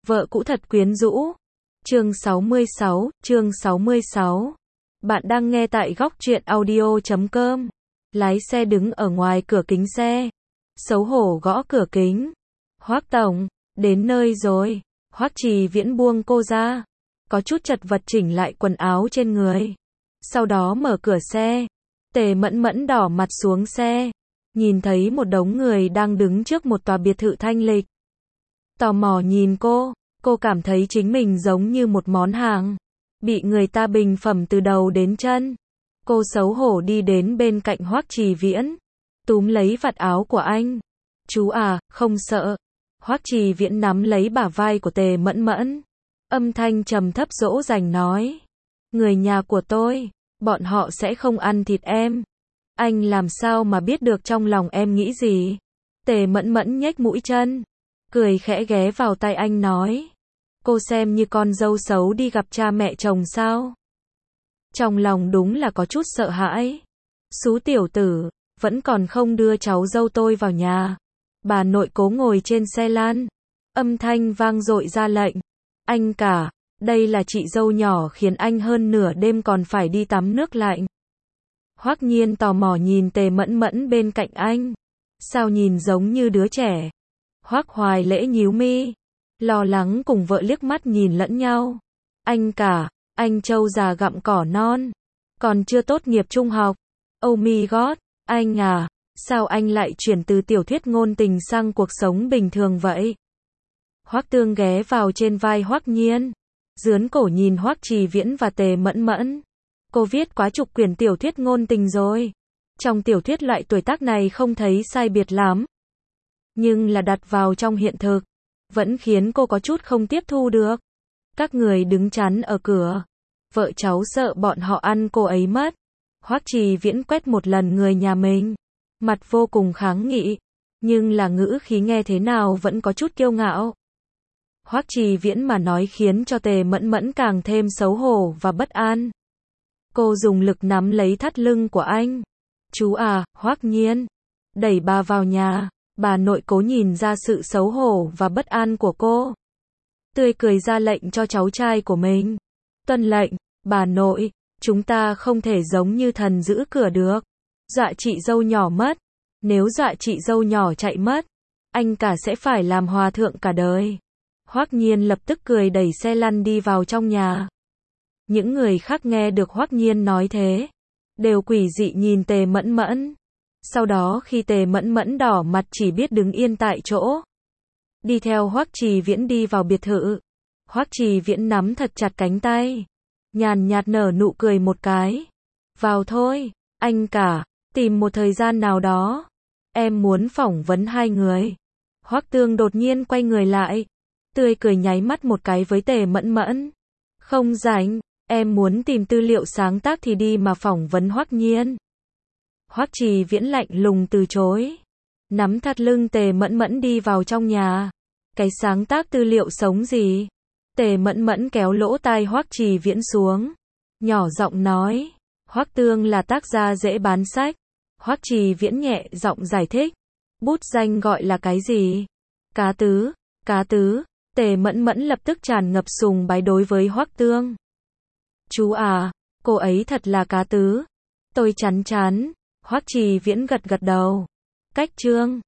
Vợ cũ thật quyến rũ. Chương 66. Bạn đang nghe tại góc truyện audio.com. Lái xe đứng ở ngoài cửa kính xe. Xấu hổ gõ cửa kính. Hoắc tổng, đến nơi rồi. Hoắc Trì Viễn buông cô ra. Có chút chật vật chỉnh lại quần áo trên người. Sau đó mở cửa xe. Tề Mẫn Mẫn đỏ mặt xuống xe. Nhìn thấy một đống người đang đứng trước một tòa biệt thự thanh lịch. Tò mò nhìn cô cảm thấy chính mình giống như một món hàng. Bị người ta bình phẩm từ đầu đến chân. Cô xấu hổ đi đến bên cạnh Hoắc Trì Viễn. Túm lấy vạt áo của anh. Chú à, không sợ. Hoắc Trì Viễn nắm lấy bả vai của Tề Mẫn Mẫn. Âm thanh trầm thấp dỗ dành nói. Người nhà của tôi, bọn họ sẽ không ăn thịt em. Anh làm sao mà biết được trong lòng em nghĩ gì? Tề Mẫn Mẫn nhếch mũi chân. Cười khẽ ghé vào tai anh nói. Cô xem như con dâu xấu đi gặp cha mẹ chồng sao? Trong lòng đúng là có chút sợ hãi. Xú tiểu tử, vẫn còn không đưa cháu dâu tôi vào nhà. Bà nội Cố ngồi trên xe lan. Âm thanh vang dội ra lệnh. Anh cả, đây là chị dâu nhỏ khiến anh hơn nửa đêm còn phải đi tắm nước lạnh. Hoắc Nhiên tò mò nhìn Tề Mẫn Mẫn bên cạnh anh. Sao nhìn giống như đứa trẻ? Hoắc Hoài Lễ nhíu mi, lo lắng cùng vợ liếc mắt nhìn lẫn nhau. Anh cả, anh trâu già gặm cỏ non, còn chưa tốt nghiệp trung học. Oh my god, anh à, sao anh lại chuyển từ tiểu thuyết ngôn tình sang cuộc sống bình thường vậy? Hoắc Tương ghé vào trên vai Hoắc Nhiên, dướn cổ nhìn Hoắc Trì Viễn và Tề Mẫn Mẫn. Cô viết quá chục quyển tiểu thuyết ngôn tình rồi. Trong tiểu thuyết loại tuổi tác này không thấy sai biệt lắm. Nhưng là đặt vào trong hiện thực, vẫn khiến cô có chút không tiếp thu được. Các người đứng chắn ở cửa. Vợ cháu sợ bọn họ ăn cô ấy mất. Hoắc Trì Viễn quét một lần người nhà mình. Mặt vô cùng kháng nghị. Nhưng là ngữ khí nghe thế nào vẫn có chút kiêu ngạo. Hoắc Trì Viễn mà nói khiến cho Tề Mẫn Mẫn càng thêm xấu hổ và bất an. Cô dùng lực nắm lấy thắt lưng của anh. Chú à, Hoắc Nhiên. Đẩy bà vào nhà. Bà nội Cố nhìn ra sự xấu hổ và bất an của cô. Tươi cười ra lệnh cho cháu trai của mình. Tuân lệnh, bà nội, chúng ta không thể giống như thần giữ cửa được. Dọa chị dâu nhỏ mất. Nếu dọa chị dâu nhỏ chạy mất, anh cả sẽ phải làm hòa thượng cả đời. Hoắc Nhiên lập tức cười đẩy xe lăn đi vào trong nhà. Những người khác nghe được Hoắc Nhiên nói thế, đều quỷ dị nhìn Tề Mẫn Mẫn. Sau đó khi Tề Mẫn Mẫn đỏ mặt chỉ biết đứng yên tại chỗ. Đi theo Hoắc Trì Viễn đi vào biệt thự. Hoắc Trì Viễn nắm thật chặt cánh tay. Nhàn nhạt nở nụ cười một cái. Vào thôi, anh cả, tìm một thời gian nào đó. Em muốn phỏng vấn hai người. Hoắc Tương đột nhiên quay người lại. Tươi cười nháy mắt một cái với Tề Mẫn Mẫn. Không rảnh, em muốn tìm tư liệu sáng tác thì đi mà phỏng vấn Hoắc Nhiên. Hoắc Trì Viễn lạnh lùng từ chối. Nắm thắt lưng Tề Mẫn Mẫn đi vào trong nhà. Cái sáng tác tư liệu sống gì? Tề Mẫn Mẫn kéo lỗ tai Hoắc Trì Viễn xuống. Nhỏ giọng nói. Hoắc Tương là tác gia dễ bán sách. Hoắc Trì Viễn nhẹ giọng giải thích. Bút danh gọi là cái gì? Cá tứ. Cá tứ. Tề Mẫn Mẫn lập tức tràn ngập sùng bái đối với Hoắc Tương. Chú à, cô ấy thật là cá tứ. Tôi chắn chắn. Hoắc Trì Viễn gật gật đầu. Cách chương